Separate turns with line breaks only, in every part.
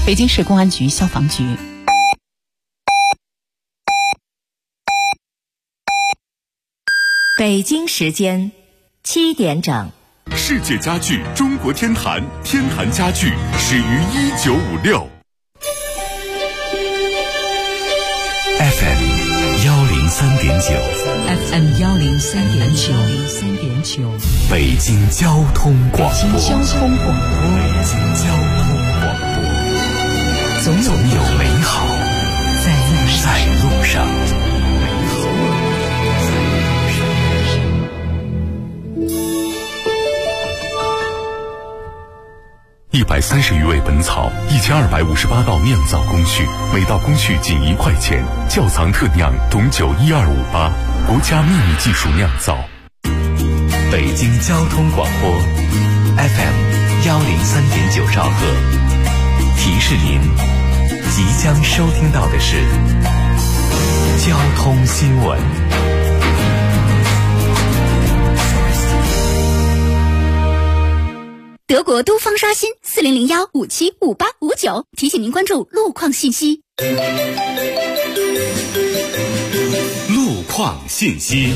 北京市公安局消防局。
北京时间7点整。
世界家具中国天坛，天坛家具始于1956。FM 103.9 北京交通广播，总有美好在路上。130余味本草，1258道酿造工序，每道工序仅1块钱。窖藏特酿董酒12588，国家秘密技术酿造。北京交通广播 FM 103.9兆赫，提示您即将收听到的是交通新闻。
德国都方刷新4001575859，提醒您关注路况信息。
路况信息。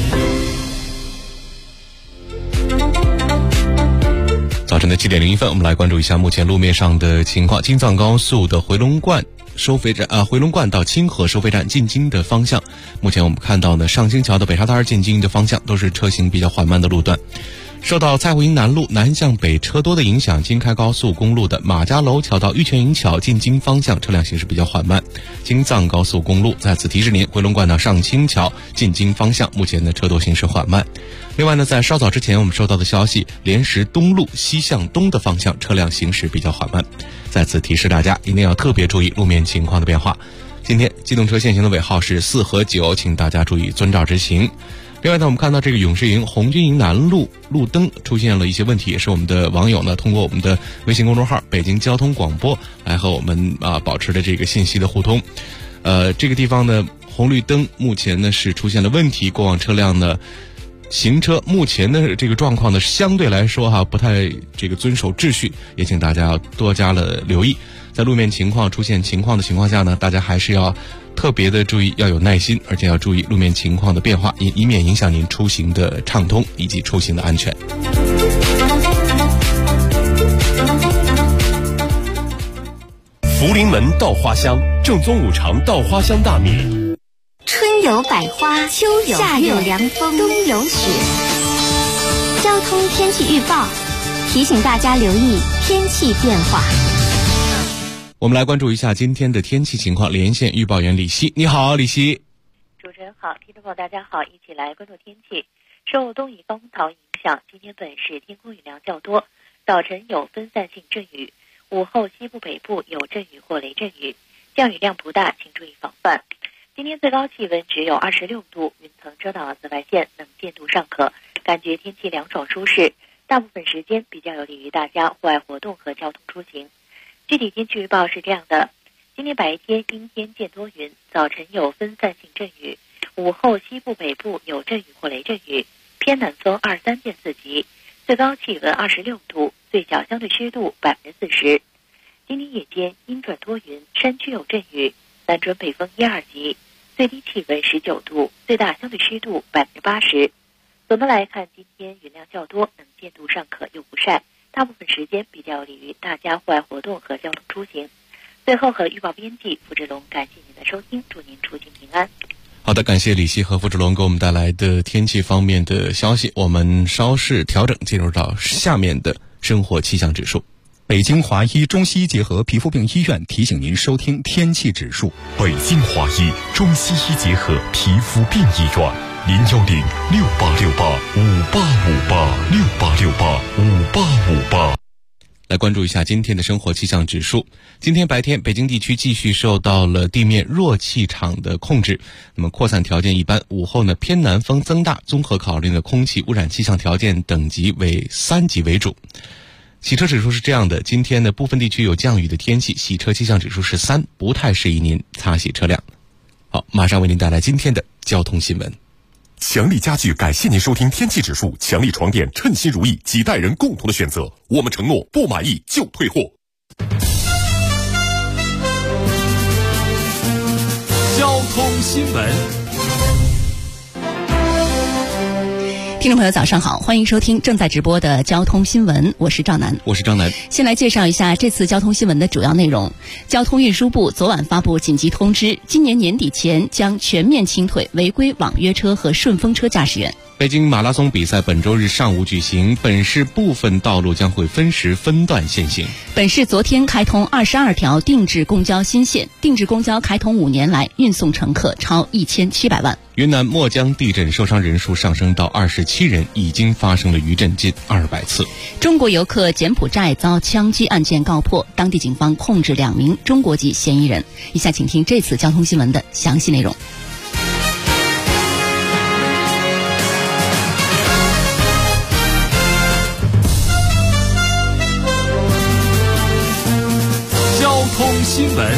早晨的7点01分，我们来关注一下目前路面上的情况。京藏高速的回龙观收费站回龙观到清河收费站进京的方向，目前我们看到呢，上京桥的北沙滩进京的方向都是车行比较缓慢的路段。受到蔡湖营南路南向北车多的影响，京开高速公路的马家楼桥到玉泉营桥进京方向车辆行驶比较缓慢。京藏高速公路在此提示您，回龙观到上清桥进京方向目前的车多行驶缓慢。另外呢，在稍早之前我们收到的消息，莲石东路西向东的方向车辆行驶比较缓慢，在此提示大家一定要特别注意路面情况的变化。今天机动车限行的尾号是4和9，请大家注意遵照执行。另外呢，我们看到这个永世营红军营南路路灯出现了一些问题，也是我们的网友呢通过我们的微信公众号北京交通广播来和我们保持着这个信息的互通。这个地方呢，红绿灯目前呢是出现了问题，过往车辆呢行车目前的这个状况呢相对来说不太这个遵守秩序，也请大家要多加了留意。在路面情况出现情况的情况下呢，大家还是要特别的注意，要有耐心，而且要注意路面情况的变化，以免影响您出行的畅通以及出行的安全。
福临门稻花香，正宗五常稻花香大米。
春有百花，秋有夏有凉风，冬有雪。交通天气预报提醒大家留意天气变化。
我们来关注一下今天的天气情况，连线预报员李希。你好，李希。
主持人好，听众朋友大家好，一起来关注天气。受东移高空槽影响，今天本市天空雨量较多，早晨有分散性阵雨，午后西部北部有阵雨或雷阵雨，降雨量不大，请注意防范。今天最高气温只有26度，云层遮挡了紫外线，能见度尚可，感觉天气凉爽舒适，大部分时间比较有利于大家户外活动和交通出行。具体天气预报是这样的：今天白天阴天见多云，早晨有分散性阵雨，午后西部北部有阵雨或雷阵雨，偏南风23变4级，最高气温26度，最小相对湿度40%。今天夜间阴转多云，山区有阵雨，南转北风1-2级，最低气温19度，最大相对湿度80%。总的来看，今天云量较多，能见度尚可又不晒，大部分时间比较有利于大家户外活动和交通出行。最后和预报编辑付志龙感谢您的收听，祝您出行平安。
好的，感谢李希和付志龙给我们带来的天气方面的消息。我们稍事调整，进入到下面的生活气象指数。
北京华医中西医结合皮肤病医院提醒您收听天气指数。
北京华医中西医结合皮肤病医院，010-6868-5858，6868-5858。
来关注一下今天的生活气象指数。今天白天，北京地区继续受到了地面弱气场的控制，那么扩散条件一般。午后呢，偏南风增大，综合考虑的空气污染气象条件等级为3级为主。洗车指数是这样的，今天的部分地区有降雨的天气，洗车气象指数是3，不太适宜您擦洗车辆。好，马上为您带来今天的交通新闻。
强力家具感谢您收听天气指数。强力床垫，称心如意，几代人共同的选择。我们承诺不满意就退货。
新闻。
听众朋友早上好，欢迎收听正在直播的交通新闻，我是赵楠。先来介绍一下这次交通新闻的主要内容。交通运输部昨晚发布紧急通知，今年年底前将全面清退违规网约车和顺风车驾驶员。
北京马拉松比赛本周日上午举行，本市部分道路将会分时分段限行。
本市昨天开通22条定制公交新线，定制公交开通5年来运送乘客超1700万。
云南墨江地震受伤人数上升到27人，已经发生了余震近200次。
中国游客柬埔寨遭枪击案件告破，当地警方控制2名中国籍嫌疑人。以下请听这次交通新闻的详细内容。
交通新闻。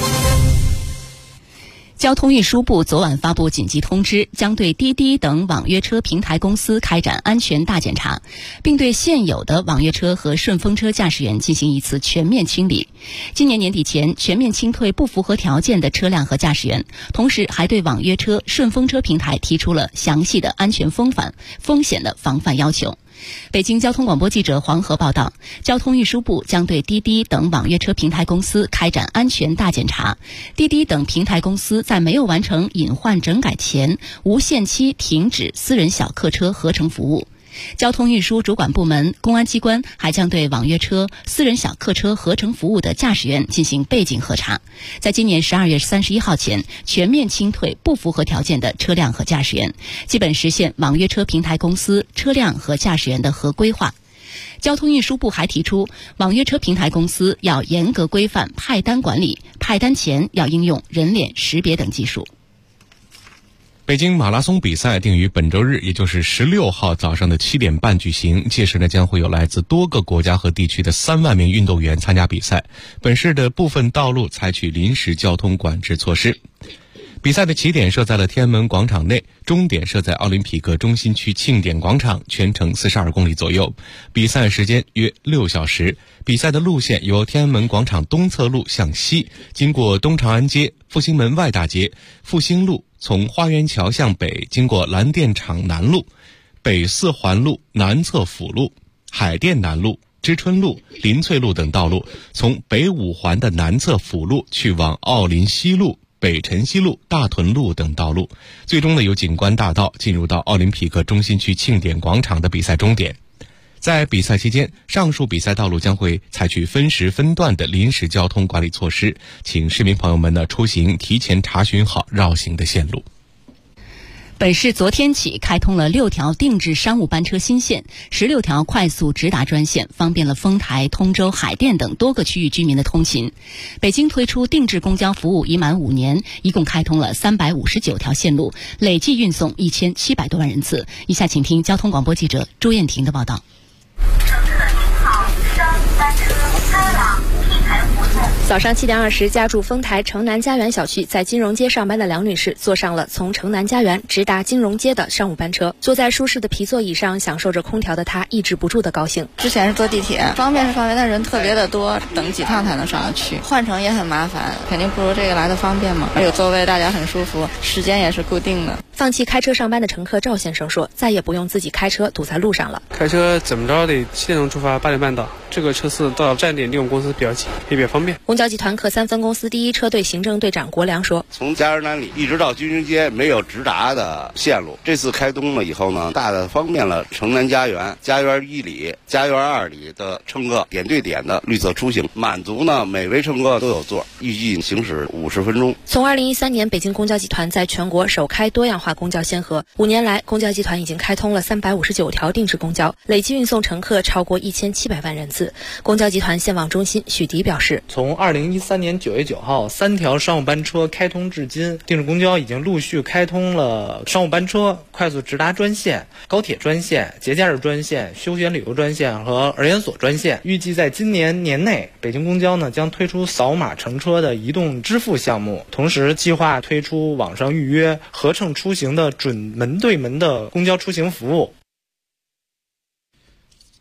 交通运输部昨晚发布紧急通知，将对滴滴等网约车平台公司开展安全大检查，并对现有的网约车和顺风车驾驶员进行一次全面清理。今年年底前全面清退不符合条件的车辆和驾驶员，同时还对网约车、顺风车平台提出了详细的安全风险的防范要求。北京交通广播记者黄河报道，交通运输部将对滴滴等网约车平台公司开展安全大检查。滴滴等平台公司在没有完成隐患整改前，无限期停止私人小客车合成服务。交通运输主管部门、公安机关还将对网约车、私人小客车合成服务的驾驶员进行背景核查，在今年12月31号前全面清退不符合条件的车辆和驾驶员，基本实现网约车平台公司车辆和驾驶员的合规化。交通运输部还提出，网约车平台公司要严格规范派单管理，派单前要应用人脸识别等技术。
北京马拉松比赛定于本周日，也就是16号早上的7点半举行。届时呢，将会有来自多个国家和地区的3万名运动员参加比赛。本市的部分道路采取临时交通管制措施。比赛的起点设在了天安门广场内，终点设在奥林匹克中心区庆典广场，全程42公里左右。比赛时间约6小时。比赛的路线由天安门广场东侧路向西，经过东长安街、复兴门外大街、复兴路，从花园桥向北，经过蓝电厂南路、北四环路、南侧辅路、海淀南路、知春路、林翠路等道路，从北五环的南侧辅路去往奥林西路、北辰西路、大屯路等道路，最终呢由景观大道进入到奥林匹克中心区庆典广场的比赛终点。在比赛期间，上述比赛道路将会采取分时分段的临时交通管理措施，请市民朋友们呢出行提前查询好绕行的线路。
本市昨天起开通了6条定制商务班车新线，16条快速直达专线，方便了丰台、通州、海淀等多个区域居民的通勤。北京推出定制公交服务已满5年，一共开通了359条线路，累计运送1700多万人次。以下请听交通广播记者朱艳婷的报道。
乘客您好，商务班车开往平台活动。早上7点20，家住丰台城南家园小区，在金融街上班的梁女士坐上了从城南家园直达金融街的商务班车。坐在舒适的皮座椅上，享受着空调的她抑制不住的高兴。
之前是坐地铁，方便是方便，但人特别的多，等几趟才能上得去，换乘也很麻烦，肯定不如这个来的方便嘛。有座位，大家很舒服，时间也是固定的。
放弃开车上班的乘客赵先生说，再也不用自己开车堵在路上了。
开车怎么着得7点钟出发，8点半到，这个车次到站点离我们公司比较近，也比较方便。
公交集团可3分公司第一车队行政队长国良说，
从家园南里一直到军营街没有直达的线路，这次开通了以后呢，大大方便了城南家园、家园1里、家园2里的乘客点对点的绿色出行，满足呢每位乘客都有座，预计行驶50分钟。
从2013年北京公交集团在全国首开多样化公交先河，5年来公交集团已经开通了359条定制公交，累计运送乘客超过1700万人次。公交集团线网中心许迪表示，
从2013年9月9号3条商务班车开通至今，定制公交已经陆续开通了商务班车、快速直达专线、高铁专线、节假日专线、休闲旅游专线和儿研所专线。预计在今年年内，北京公交呢将推出扫码乘车的移动支付项目，同时计划推出网上预约、合乘出行的准门对门的公交出行服务。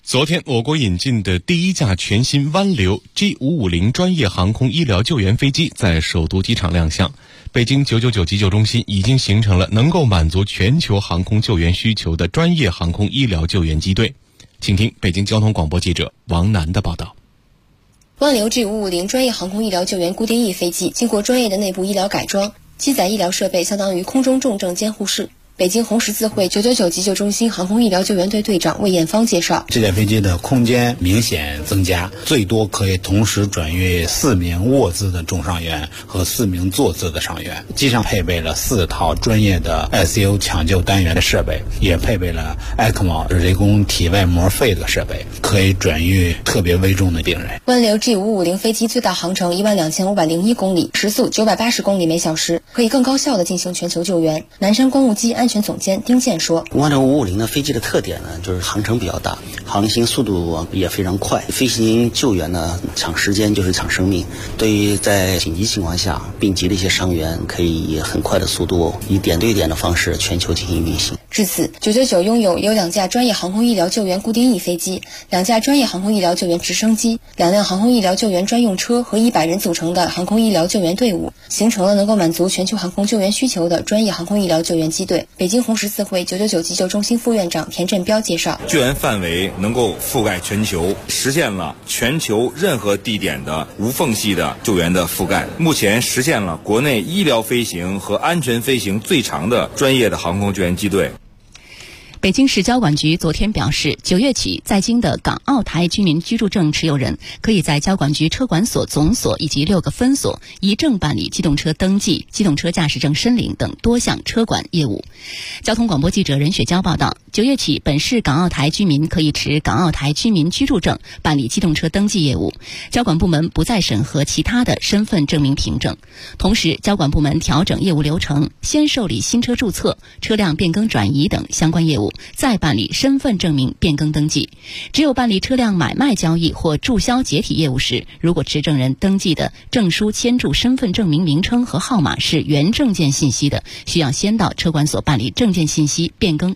昨天，我国引进的第一架全新湾流 G550 专业航空医疗救援飞机在首都机场亮相。北京999急救中心已经形成了能够满足全球航空救援需求的专业航空医疗救援机队。请听北京交通广播记者王楠的报道。
湾流 G550 专业航空医疗救援固定翼飞机经过专业的内部医疗改装，机载医疗设备相当于空中重症监护室。北京红十字会999急救中心航空医疗救援队队长魏艳芳介绍，
这架飞机的空间明显增加，最多可以同时转运4名卧姿的重伤员和4名坐姿的伤员。机上配备了4套专业的 ICU 抢救单元的设备，也配备了 ECMO 人工体外膜肺的设备，可以转运特别危重的病人。
湾流 G550 飞机最大航程12501公里，时速980公里每小时，可以更高效地进行全球救援。南山公务机安全总监丁健说，
湾流550的飞机的特点呢，就是航程比较大，航行速度也非常快，飞行救援呢抢时间就是抢生命。对于在紧急情况下病急的一些伤员，可以以很快的速度，以点对点的方式全球进行运行。
至此，999拥有2架专业航空医疗救援固定翼飞机、2架专业航空医疗救援直升机、2辆航空医疗救援专用车和100人组成的航空医疗救援队伍，形成了能够满足全球航空救援需求的专业航空医疗救援机队。北京红十字会999急救中心副院长田振彪介绍，
救援范围能够覆盖全球，实现了全球任何地点的无缝隙的救援的覆盖。目前实现了国内医疗飞行和安全飞行最长的专业的航空救援机队。
北京市交管局昨天表示，9月起，在京的港澳台居民居住证持有人可以在交管局车管所总所以及6个分所一证办理机动车登记、机动车驾驶证申领等多项车管业务。交通广播记者任雪娇报道，9月起，本市港澳台居民可以持港澳台居民居住证办理机动车登记业务，交管部门不再审核其他的身份证明凭证。同时，交管部门调整业务流程，先受理新车注册、车辆变更转移等相关业务，再办理身份证明变更登记。只有办理车辆买卖交易或注销解体业务时，如果持证人登记的证书签注身份证明名称和号码是原证件信息的，需要先到车管所办理证件信息变更。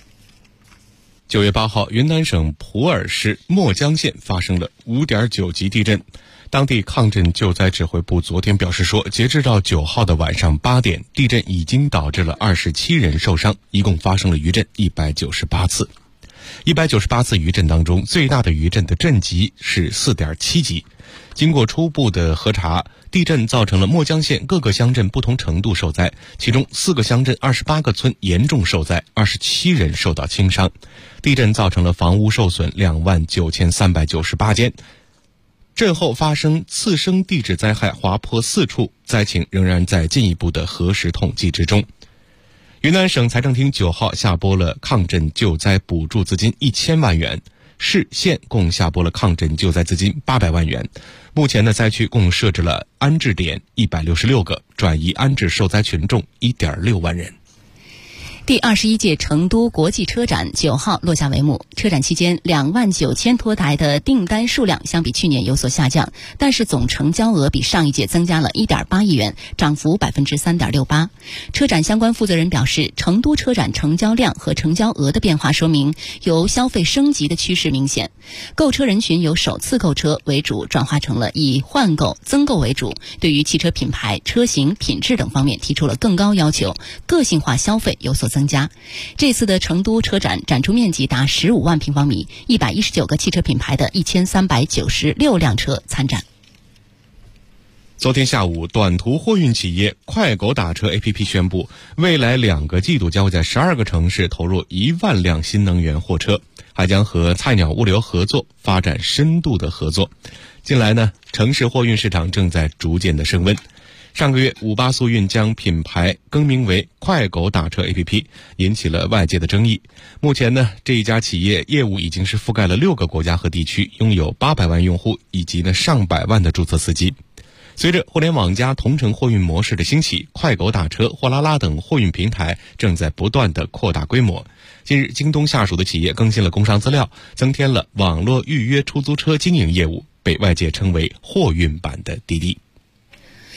9月8号，云南省普洱市墨江县发生了5.9级地震。当地抗震救灾指挥部昨天表示说，截至到9号的晚上8点，地震已经导致了27人受伤，一共发生了余震198次。198次余震当中，最大的余震的震级是4.7级。经过初步的核查，地震造成了墨江县各个乡镇不同程度受灾，其中4个乡镇28个村严重受灾，27人受到轻伤。地震造成了房屋受损29398间。震后发生次生地质灾害滑坡4处，灾情仍然在进一步的核实统计之中。云南省财政厅9号下拨了抗震救灾补助资金1000万元，市县共下拨了抗震救灾资金800万元。目前的灾区共设置了安置点166个，转移安置受灾群众1.6万人。
第21届成都国际车展9号落下帷幕。车展期间，29000多台的订单数量相比去年有所下降，但是总成交额比上一届增加了1.8亿元，涨幅3.68%。车展相关负责人表示，成都车展成交量和成交额的变化说明由消费升级的趋势明显，购车人群由首次购车为主转化成了以换购、增购为主，对于汽车品牌、车型、品质等方面提出了更高要求，个性化消费有所增加。这次的成都车展展出面积达15万平方米，119个汽车品牌的1396辆车参展。
昨天下午，短途货运企业快狗打车 APP 宣布，未来2个季度将会在12个城市投入1万辆新能源货车，还将和菜鸟物流合作，发展深度的合作。近来呢，城市货运市场正在逐渐的升温。上个月，58速运将品牌更名为快狗打车 APP， 引起了外界的争议。目前呢，这一家企业业务已经是覆盖了6个国家和地区，拥有800万用户以及呢上百万的注册司机。随着互联网加同城货运模式的兴起，快狗打车、货拉拉等货运平台正在不断的扩大规模。近日，京东下属的企业更新了工商资料，增添了网络预约出租车经营业务，被外界称为货运版的滴滴。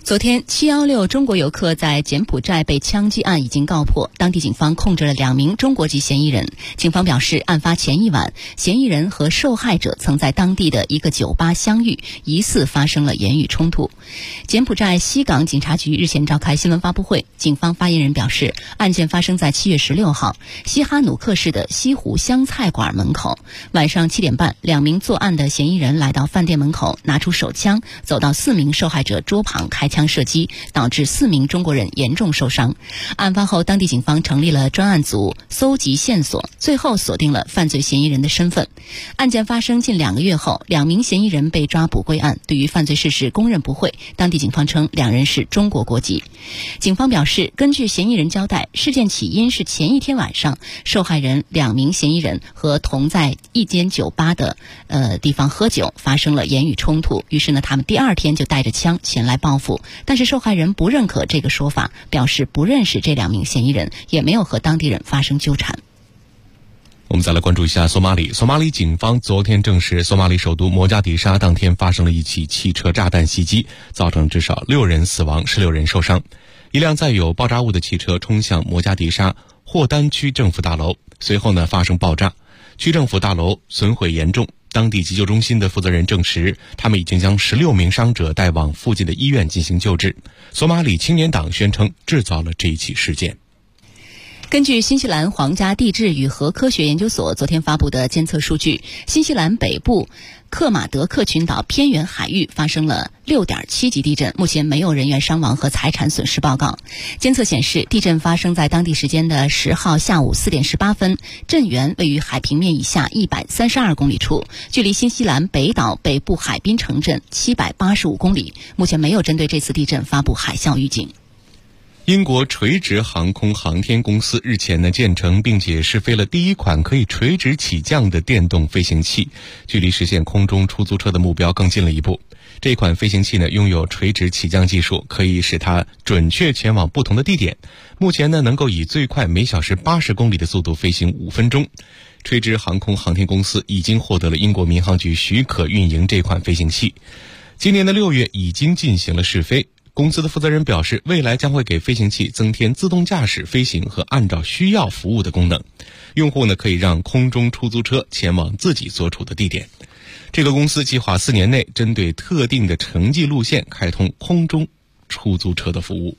昨天716中国游客在柬埔寨被枪击案已经告破，当地警方控制了2名中国籍嫌疑人。警方表示，案发前一晚，嫌疑人和受害者曾在当地的一个酒吧相遇，疑似发生了言语冲突。柬埔寨西港警察局日前召开新闻发布会，警方发言人表示，案件发生在7月16号西哈努克市的西湖湘菜馆门口。晚上7点半，2名作案的嫌疑人来到饭店门口，拿出手枪，走到4名受害者桌旁开枪射击，导致4名中国人严重受伤。案发后，当地警方成立了专案组，搜集线索，最后锁定了犯罪嫌疑人的身份。案件发生近2个月后，2名嫌疑人被抓捕归案，对于犯罪事实供认不讳。当地警方称2人是中国国籍。警方表示，根据嫌疑人交代，事件起因是前一天晚上，受害人2名嫌疑人和同在一间酒吧的地方喝酒，发生了言语冲突。于是呢，他们第2天就带着枪前来报复。但是受害人不认可这个说法，表示不认识这2名嫌疑人，也没有和当地人发生纠缠。
我们再来关注一下索马里。索马里警方昨天证实，索马里首都摩加迪沙当天发生了一起汽车炸弹袭击，造成至少6人死亡，16人受伤。一辆载有爆炸物的汽车冲向摩加迪沙霍丹区政府大楼，随后呢发生爆炸，区政府大楼损毁严重。当地急救中心的负责人证实，他们已经将16名伤者带往附近的医院进行救治。索马里青年党宣称制造了这一起事件。
根据新西兰皇家地质与核科学研究所昨天发布的监测数据，新西兰北部克马德克群岛偏远海域发生了6.7级地震，目前没有人员伤亡和财产损失报告。监测显示，地震发生在当地时间的10号下午4点18分，震源位于海平面以下132公里处，距离新西兰北岛北部海滨城镇785公里。目前没有针对这次地震发布海啸预警。
英国垂直航空航天公司日前呢建成并且试飞了第一款可以垂直起降的电动飞行器，距离实现空中出租车的目标更近了一步。这款飞行器呢拥有垂直起降技术，可以使它准确前往不同的地点。目前呢能够以最快每小时80公里的速度飞行5分钟。垂直航空航天公司已经获得了英国民航局许可运营这款飞行器，今年的6月已经进行了试飞。公司的负责人表示，未来将会给飞行器增添自动驾驶飞行和按照需要服务的功能。用户呢可以让空中出租车前往自己所处的地点。这个公司计划4年内针对特定的城际路线开通空中出租车的服务。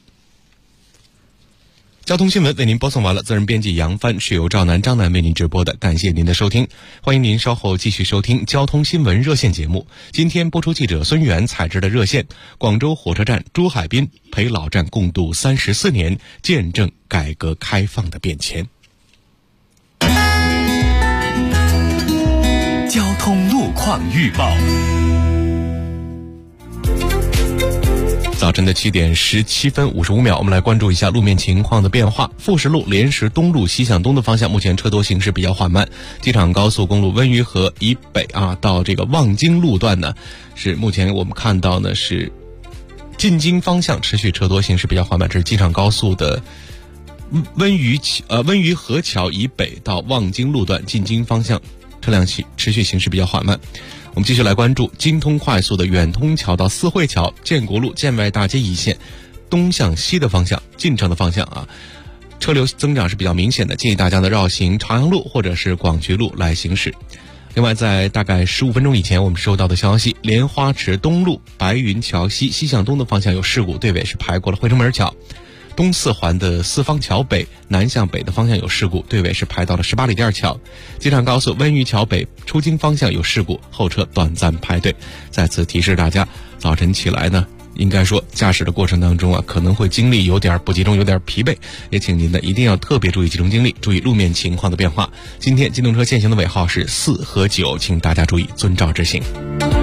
交通新闻为您播送完了，责任编辑杨帆，是由赵楠、张楠为您直播的，感谢您的收听。欢迎您稍后继续收听交通新闻热线节目。今天播出记者孙源采制的热线，广州火车站珠海滨陪老站共度34年，见证改革开放的变迁。
交通路况预报。
早晨的7点17分55秒，我们来关注一下路面情况的变化。富士路莲石东路西向东的方向，目前车多行驶比较缓慢。机场高速公路温榆河以北到这个望京路段呢，是目前我们看到呢是进京方向持续车多行驶比较缓慢。这是机场高速的温榆河桥以北到望京路段进京方向车辆持续行驶比较缓慢。我们继续来关注京通快速的远通桥到四惠桥、建国路、建外大街一线东向西的方向进城的方向车流增长是比较明显的，建议大家呢绕行朝阳路或者是广渠路来行驶。另外，在大概15分钟以前，我们收到的消息，莲花池东路白云桥西西向东的方向有事故，队尾是排过了汇成门桥。东四环的四方桥北南向北的方向有事故，队尾是排到了18里店桥。机场高速温榆桥北出京方向有事故，后车短暂排队。再次提示大家，早晨起来呢，应该说驾驶的过程当中可能会精力有点不集中，有点疲惫，也请您呢一定要特别注意集中精力，注意路面情况的变化。今天机动车限行的尾号是4和9，请大家注意遵照执行。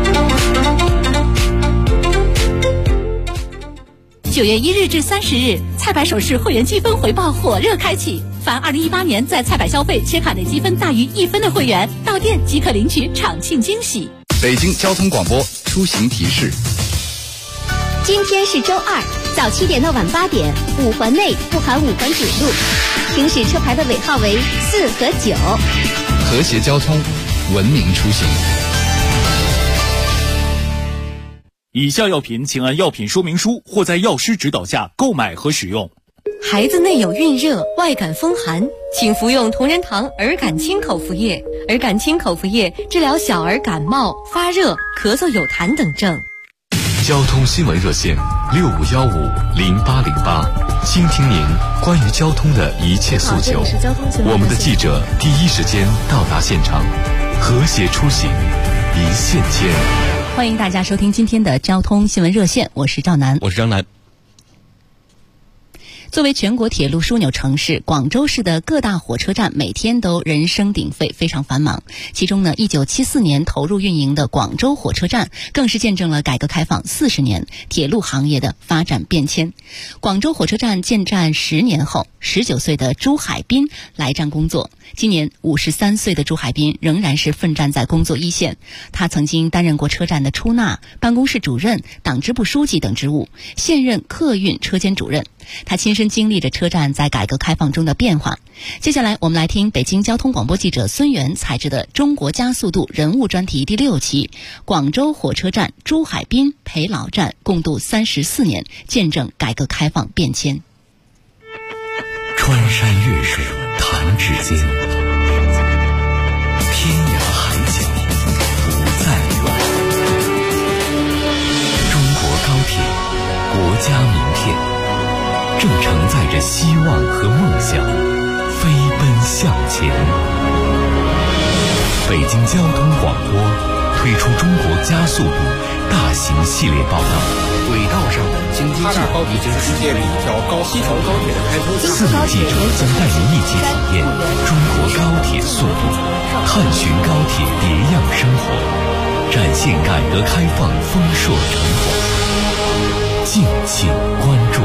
9月1日至30日，菜百首饰会员积分回报火热开启。凡2018年在菜百消费切卡内积分大于1分的会员，到店即可领取场庆惊喜。
北京交通广播出行提示：
今天是周二，早7点到晚8点，5环内不含5环主路，行驶车牌的尾号为4和9。
和谐交通，文明出行。
以下药品请按药品说明书或在药师指导下购买和使用。
孩子内有孕热、外感风寒，请服用同仁堂儿感清口服液。儿感清口服液治疗小儿感冒、发热、咳嗽有痰等症。
交通新闻热线65150808，倾听您关于交通的一切诉求。我们的记者第一时间到达现场，和谐出行，一线牵。
欢迎大家收听今天的交通新闻热线，我是赵楠，
我是张楠。
作为全国铁路枢纽城市，广州市的各大火车站每天都人声鼎沸，非常繁忙。其中呢，1974年投入运营的广州火车站，更是见证了改革开放40年铁路行业的发展变迁。广州火车站建站10年后，19岁的朱海滨来站工作。今年53岁的朱海滨仍然是奋战在工作一线。他曾经担任过车站的出纳、办公室主任、党支部书记等职务，现任客运车间主任。他亲身经历着车站在改革开放中的变化。接下来我们来听北京交通广播记者孙源采制的中国加速度人物专题第6期，广州火车站朱海滨陪老站共度34年，见证改革开放变迁。
穿山越水弹指间，天涯海角不再远。中国高铁，国家名片，正承载着希望和梦想，飞奔向前。北京交通广播推出中国加速度大型系列报道，
轨道上的经济计划已经实现了一条西条高铁的开通。
4名记者将带您一起体验中国高铁速度，探寻高铁别样生活，展现改革开放丰硕成果。敬请关注。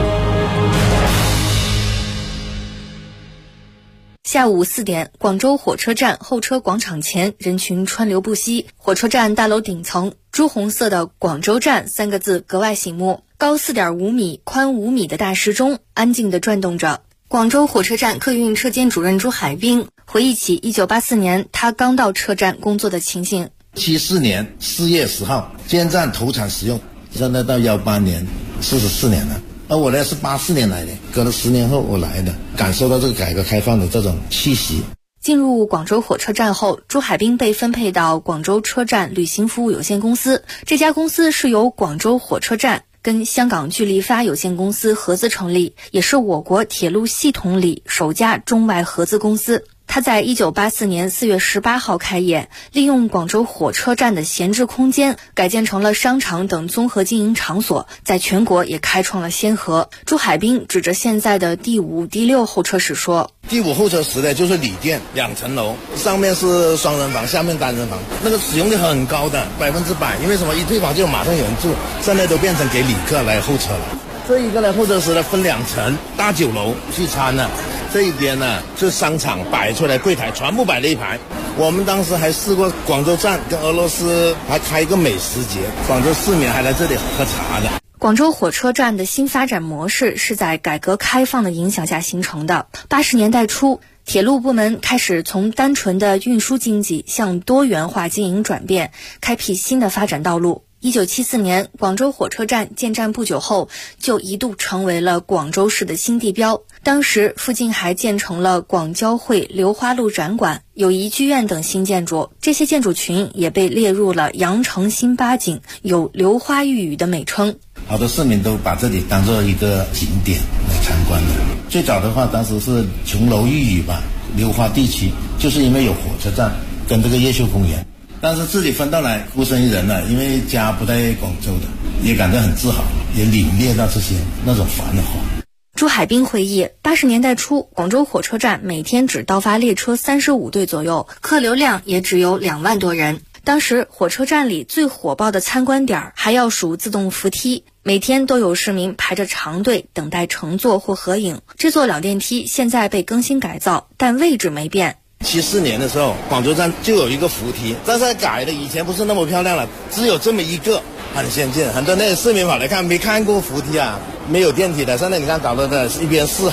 下午4点，广州火车站候车广场前人群川流不息，火车站大楼顶层朱红色的广州站3个字格外醒目，高4.5米、宽5米的大时钟安静地转动着。广州火车站客运车间主任朱海滨回忆起1984年他刚到车站工作的情形。
74年4月10号建站投产使用，现在到18年44年了。而我呢是84年来的，隔了10年后我来的，感受到这个改革开放的这种气息。
进入广州火车站后，朱海滨被分配到广州车站旅行服务有限公司。这家公司是由广州火车站跟香港巨力发有限公司合资成立，也是我国铁路系统里首家中外合资公司。他在1984年4月18号开业，利用广州火车站的闲置空间改建成了商场等综合经营场所，在全国也开创了先河。朱海滨指着现在的第5、第6候车室说，
第5候车室呢就是旅店，2层楼，上面是双人房，下面单人房，那个使用率很高的100%，因为什么？一退房就马上有人住，现在都变成给旅客来候车了。这一个呢候车室呢分2层，大酒楼聚餐呢，这一边呢是商场摆出来柜台，全部摆了一排。我们当时还试过广州站跟俄罗斯还开一个美食节，广州市民还来这里喝茶的。
广州火车站的新发展模式是在改革开放的影响下形成的。80年代初，铁路部门开始从单纯的运输经济向多元化经营转变，开辟新的发展道路。1974年，广州火车站建站不久后，就一度成为了广州市的新地标。当时附近还建成了广交会流花路展馆、友谊剧院等新建筑，这些建筑群也被列入了羊城新八景，有流花玉宇的美称。
好多市民都把这里当做一个景点来参观的。最早的话，当时是琼楼玉宇吧，流花地区，就是因为有火车站跟这个越秀公园。但是自己分到来孤身一人了，因为家不在广州的，也感到很自豪，也领略到这些那种繁华。
朱海滨回忆，80年代初，广州火车站每天只到发列车35对左右，客流量也只有2万多人。当时火车站里最火爆的参观点还要数自动扶梯，每天都有市民排着长队等待乘坐或合影。这座老电梯现在被更新改造，但位置没变。
74年的时候，广州站就有一个扶梯，但是改的以前不是那么漂亮了，只有这么一个，很先进。很多那个市民跑来看，没看过扶梯啊，没有电梯的。现在你看搞的是一边4行。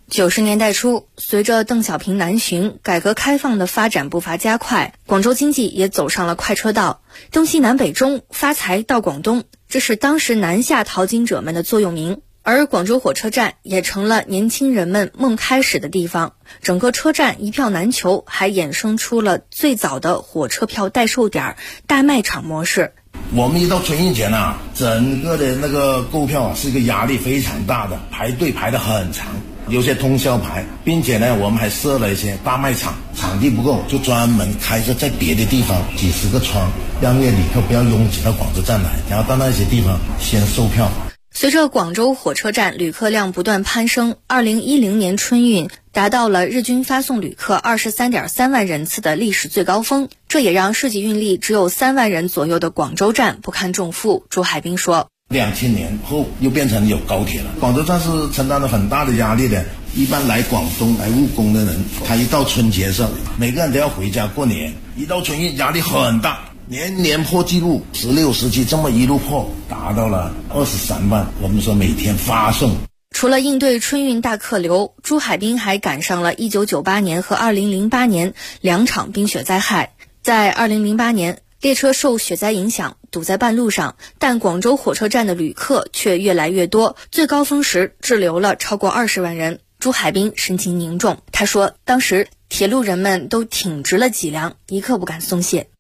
90年代初，随着邓小平南巡，改革开放的发展步伐加快，广州经济也走上了快车道。东西南北中，发财到广东，这是当时南下淘金者们的座右铭。而广州火车站也成了年轻人们梦开始的地方，整个车站一票难求，还衍生出了最早的火车票代售点大卖场模式。
我们一到春运前啊，整个的那个购票是一个压力非常大的，排队排得很长，有些通宵排，并且呢，我们还设了一些大卖场，场地不够就专门开设在别的地方几十个窗，让那些旅客不要拥挤到广州站来，然后到那些地方先售票。
随着广州火车站旅客量不断攀升，2010年春运达到了日均发送旅客23.3万人次的历史最高峰，这也让市级运力只有3万人左右的广州站不堪重负。朱海滨说
，2000年后又变成有高铁了，广州站是承担了很大的压力的。一般来广东来务工的人，他一到春节时候，每个人都要回家过年，一到春运压力很大，年年破纪录，16、17这么一路破，达到了23万。我们说每天发送。
除了应对春运大客流，朱海滨还赶上了1998年和2008年2场冰雪灾害。在2008年，列车受雪灾影响堵在半路上，但广州火车站的旅客却越来越多，最高峰时滞留了超过20万人。朱海滨神情凝重，他说当时铁路人们都挺直了脊梁，一刻不敢松懈。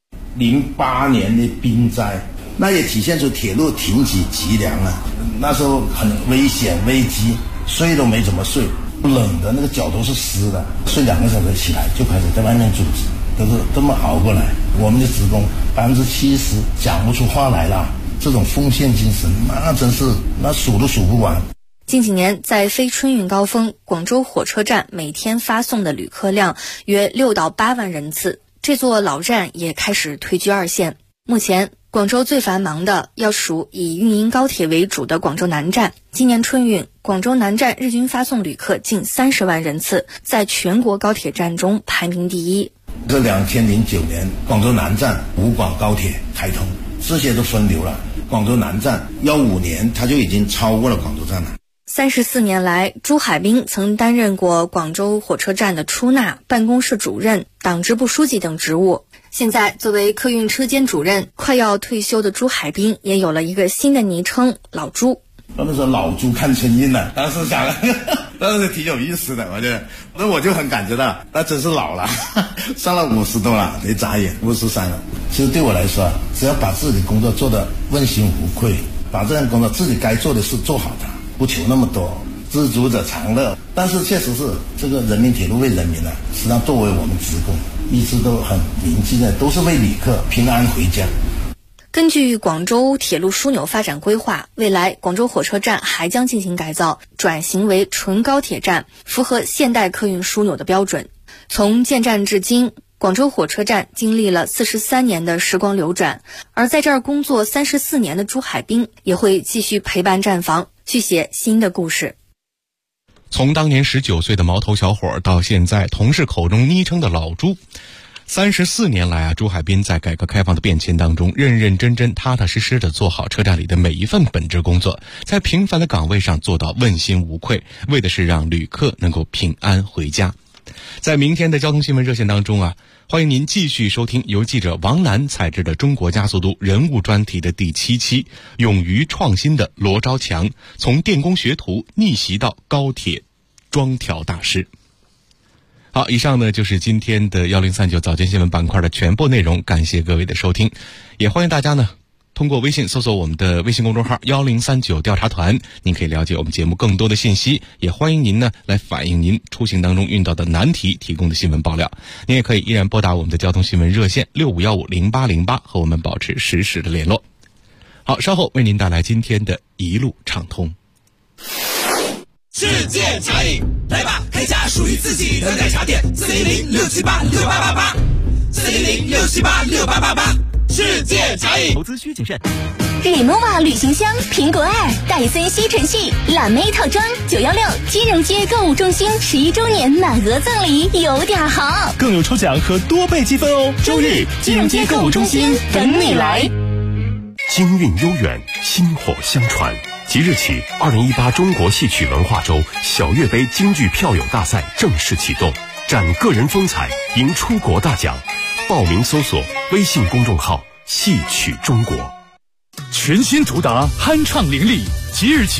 08年的冰灾，那也体现出铁路挺起脊梁啊。那时候很危险危机，睡都没怎么睡，冷的那个脚都是湿的，睡2个小时起来就开始在外面组织，都是这么熬过来。我们的职工70%讲不出话来了，这种奉献精神那真是那数都数不完。
近几年，在非春运高峰，广州火车站每天发送的旅客量约6到8万人次，这座老站也开始退居2线。目前，广州最繁忙的要数以运营高铁为主的广州南站。今年春运，广州南站日均发送旅客近30万人次，在全国高铁站中排名第一。
这2009年，广州南站武广高铁开通，这些都分流了。广州南站15年，它就已经超过了广州站了。
34年来，朱海滨曾担任过广州火车站的出纳、办公室主任、党支部书记等职务。现在作为客运车间主任，快要退休的朱海滨也有了一个新的昵称——老朱。
他们说老朱看春运了，当时想了，当时挺有意思的，我觉得，那我就很感觉到，那真是老了，上了50多了，没眨眼，53了。其实对我来说，只要把自己的工作做得问心无愧，把这样工作自己该做的事做好它，不求那么多，知足者常乐。但是确实是这个人民铁路为人民呢，实际上作为我们职工，一直都很铭记的，都是为旅客平安回家。
根据广州铁路枢纽发展规划，未来广州火车站还将进行改造，转型为纯高铁站，符合现代客运枢纽的标准。从建站至今，广州火车站经历了43年的时光流转，而在这儿工作34年的朱海滨也会继续陪伴站房，去写新的故事。
从当年19岁的毛头小伙到现在同事口中昵称的老朱，34年来朱海滨在改革开放的变迁当中，认认真真、踏踏实实地做好车站里的每一份本职工作，在平凡的岗位上做到问心无愧，为的是让旅客能够平安回家。在明天的交通新闻热线当中欢迎您继续收听由记者王楠采制的中国加速度人物专题的第7期，勇于创新的罗昭强，从电工学徒逆袭到高铁装调大师。好，以上呢就是今天的1039早间新闻板块的全部内容，感谢各位的收听，也欢迎大家呢通过微信搜索我们的微信公众号1039调查团，您可以了解我们节目更多的信息，也欢迎您呢来反映您出行当中遇到的难题提供的新闻爆料。您也可以依然拨打我们的交通新闻热线65150808和我们保持实时的联络。好，稍后为您带来今天的一路畅通。
世界茶饮，来吧，开家属于自己的奶茶店，410-678-6888，410-678-6888，世界茶饮。
投资需谨慎。
Renova 旅行箱、苹果2、戴森吸尘器、蓝莓套装，916金融街购物中心11周年满额赠礼，有点好，
更有抽奖和多倍积分哦。
周日金融街购物中心等你来。
京韵悠远薪火相传。即日起，2018中国戏曲文化周小岳杯京剧票友大赛正式启动，展个人风采，赢出国大奖。报名搜索微信公众号“戏曲中国”。
全新途达酣畅淋漓，即日起